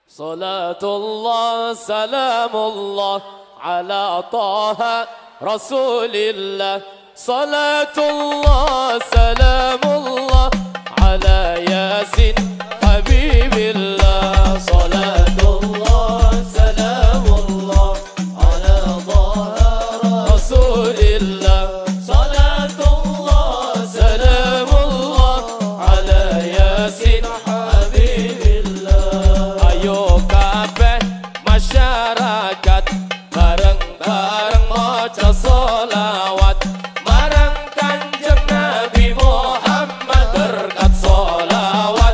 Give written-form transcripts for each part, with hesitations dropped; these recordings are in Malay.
Salatullah salamullah ala taha rasulillah. Salatullah salamullah ala yasin habibillah. Salatullah salamullah ala taha rasulillah. Salatullah salamullah ala yasin habibillah. Ayo kabeh masyarakat bareng-bareng maca sholawat marang Kanjeng Nabi Muhammad berkat sholawat.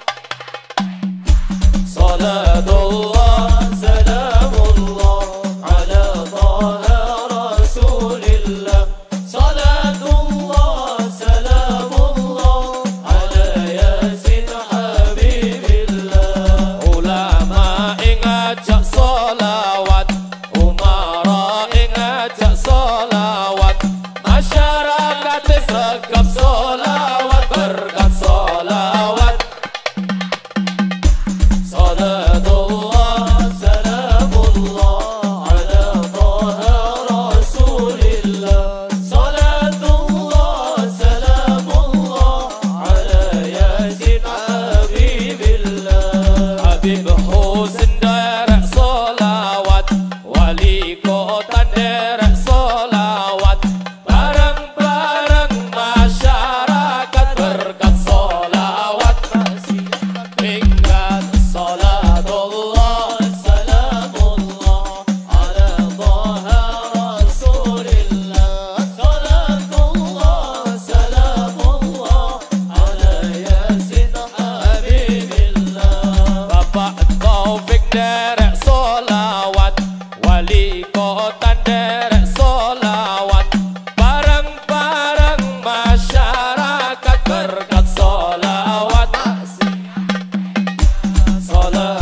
Salatullah salamullah ala taha rasulillah. Salatullah salamullah ala yasin habibillah. Ulama ingajak sholawat, umara ingajak sholawat, masyarakat sergap sholawat berkat sholawat. Salatullah salamullah ala taha rasulillah. Salatullah salamullah ala yasin habibillah. Habib Husin derek sholawat, wali kota derek sholawat, bareng-bareng masyarakat berkat sholawat. Ingat salatullah salamullah ala taha rasulillah. Salatullah salamullah ala yasin habibillah. Bapak Taufik derek sholawat, wali kota derek sholawat, bareng-bareng masyarakat berkat sholawat. Salat